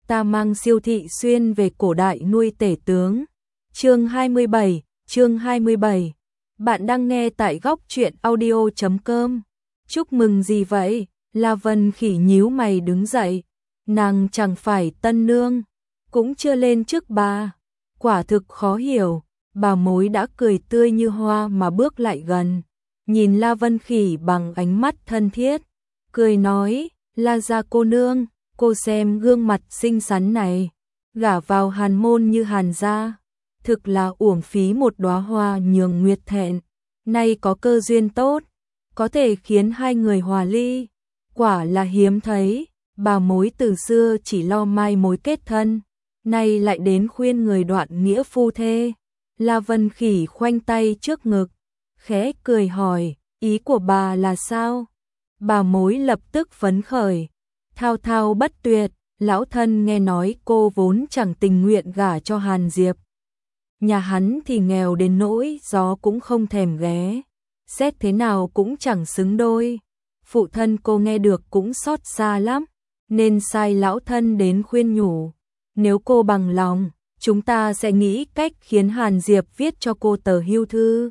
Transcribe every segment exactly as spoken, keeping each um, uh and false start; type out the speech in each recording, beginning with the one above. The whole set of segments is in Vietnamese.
ta mang Siêu thị xuyên về cổ đại nuôi tể tướng. Chương hai mươi bảy, chương hai mươi bảy. Bạn đang nghe tại góc truyện audio chấm com. Chúc mừng gì vậy? La Vân Khỉ nhíu mày đứng dậy. Nàng chẳng phải tân nương, cũng chưa lên trước bà. Quả thực khó hiểu. Bà mối đã cười tươi như hoa mà bước lại gần, nhìn La Vân Khỉ bằng ánh mắt thân thiết, cười nói, La gia cô nương, cô xem gương mặt xinh xắn này, gả vào Hàn môn như Hàn gia, thực là uổng phí một đóa hoa nhường nguyệt thẹn, nay có cơ duyên tốt, có thể khiến hai người hòa ly, quả là hiếm thấy, bà mối từ xưa chỉ lo mai mối kết thân, nay lại đến khuyên người đoạn nghĩa phu thê. La Vân Khỉ khoanh tay trước ngực, khẽ cười hỏi, ý của bà là sao? Bà mối lập tức phấn khởi, thao thao bất tuyệt, lão thân nghe nói cô vốn chẳng tình nguyện gả cho Hàn Diệp. Nhà hắn thì nghèo đến nỗi gió cũng không thèm ghé, xét thế nào cũng chẳng xứng đôi. Phụ thân cô nghe được cũng xót xa lắm, nên sai lão thân đến khuyên nhủ, nếu cô bằng lòng, chúng ta sẽ nghĩ cách khiến Hàn Diệp viết cho cô tờ hưu thư.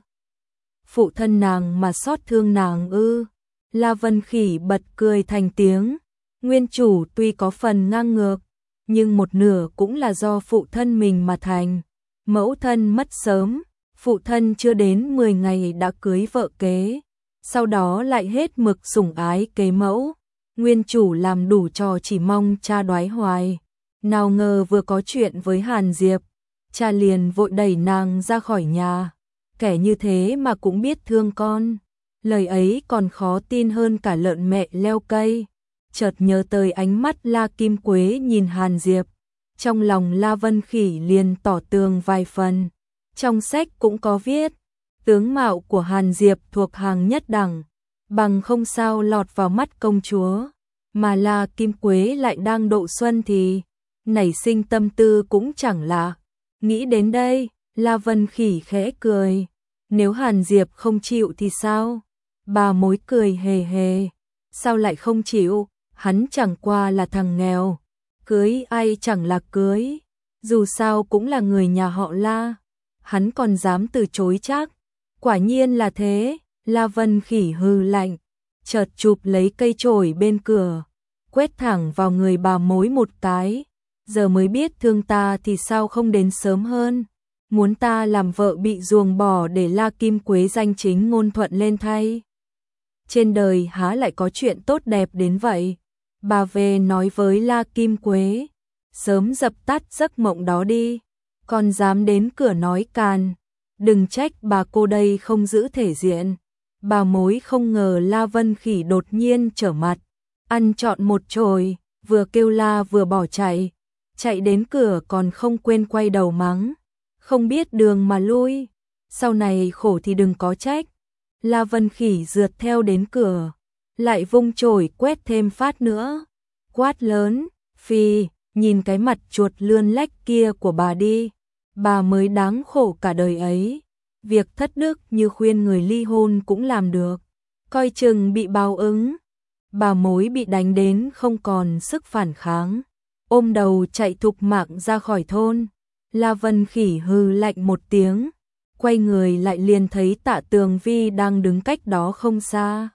Phụ thân nàng mà xót thương nàng ư? La Vân Khỉ bật cười thành tiếng. Nguyên chủ tuy có phần ngang ngược, nhưng một nửa cũng là do phụ thân mình mà thành. Mẫu thân mất sớm, phụ thân chưa đến mười ngày đã cưới vợ kế, sau đó lại hết mực sủng ái kế mẫu. Nguyên chủ làm đủ trò chỉ mong cha đoái hoài. Nào ngờ vừa có chuyện với Hàn Diệp, cha liền vội đẩy nàng ra khỏi nhà. Kẻ như thế mà cũng biết thương con. Lời ấy còn khó tin hơn cả lợn mẹ leo cây. Chợt nhớ tới ánh mắt La Kim Quế nhìn Hàn Diệp. Trong lòng La Vân Khỉ liền tỏ tường vài phần. Trong sách cũng có viết, tướng mạo của Hàn Diệp thuộc hàng nhất đẳng, bằng không sao lọt vào mắt công chúa. Mà La Kim Quế lại đang độ xuân thì nảy sinh tâm tư cũng chẳng lạ. Nghĩ đến đây, La Vân Khỉ khẽ cười. Nếu Hàn Diệp không chịu thì sao? Bà mối cười hề hề. Sao lại không chịu? Hắn chẳng qua là thằng nghèo. Cưới ai chẳng là cưới. Dù sao cũng là người nhà họ La. Hắn còn dám từ chối chắc. Quả nhiên là thế. La Vân Khỉ hừ lạnh, chợt chụp lấy cây chổi bên cửa, quét thẳng vào người bà mối một cái. Giờ mới biết thương ta thì sao không đến sớm hơn, muốn ta làm vợ bị ruồng bỏ để La Kim Quế danh chính ngôn thuận lên thay. Trên đời há lại có chuyện tốt đẹp đến vậy. Bà về nói với La Kim Quế, sớm dập tắt giấc mộng đó đi, còn dám đến cửa nói càn, đừng trách bà cô đây không giữ thể diện. Bà mối không ngờ La Vân Khỉ đột nhiên trở mặt, ăn trọn một chồi, vừa kêu la vừa bỏ chạy. Chạy đến cửa còn không quên quay đầu mắng, không biết đường mà lui, sau này khổ thì đừng có trách. La Vân Khỉ rượt theo đến cửa, lại vung chổi quét thêm phát nữa, quát lớn, phi, nhìn cái mặt chuột lươn lách kia của bà đi, bà mới đáng khổ cả đời ấy, việc thất đức như khuyên người ly hôn cũng làm được, coi chừng bị báo ứng. Bà mối bị đánh đến không còn sức phản kháng, ôm đầu chạy thục mạng ra khỏi thôn. La Vân Khỉ hừ lạnh một tiếng, quay người lại liền thấy Tạ Tường Vi đang đứng cách đó không xa,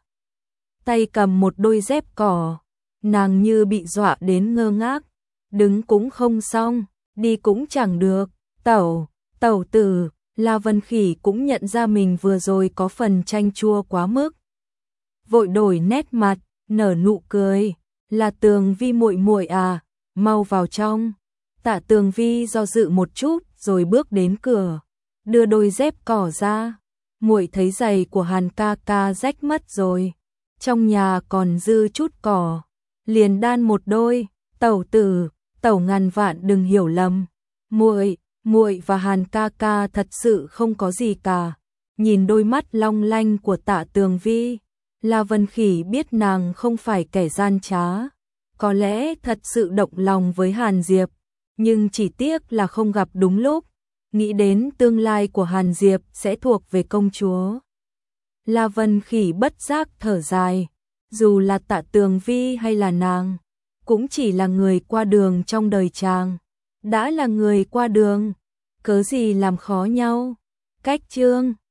tay cầm một đôi dép cỏ. Nàng như bị dọa đến ngơ ngác, đứng cũng không xong, đi cũng chẳng được. Tẩu, tẩu tử. La Vân Khỉ cũng nhận ra mình vừa rồi có phần chanh chua quá mức, vội đổi nét mặt, nở nụ cười, là Tường Vi muội muội à, mau vào trong. Tạ Tường Vi do dự một chút rồi bước đến cửa, đưa đôi dép cỏ ra. Muội thấy giày của Hàn ca ca rách mất rồi, trong nhà còn dư chút cỏ, liền đan một đôi. Tẩu tử, tẩu ngàn vạn đừng hiểu lầm, muội, muội và Hàn ca ca thật sự không có gì cả. Nhìn đôi mắt long lanh của Tạ Tường Vi, La Vân Khỉ biết nàng không phải kẻ gian trá, có lẽ thật sự động lòng với Hàn Diệp, nhưng chỉ tiếc là không gặp đúng lúc. Nghĩ đến tương lai của Hàn Diệp sẽ thuộc về công chúa, La Vân Khỉ bất giác thở dài. Dù là Tạ Tường Vi hay là nàng, cũng chỉ là người qua đường trong đời chàng. Đã là người qua đường, cớ gì làm khó nhau. Cách chương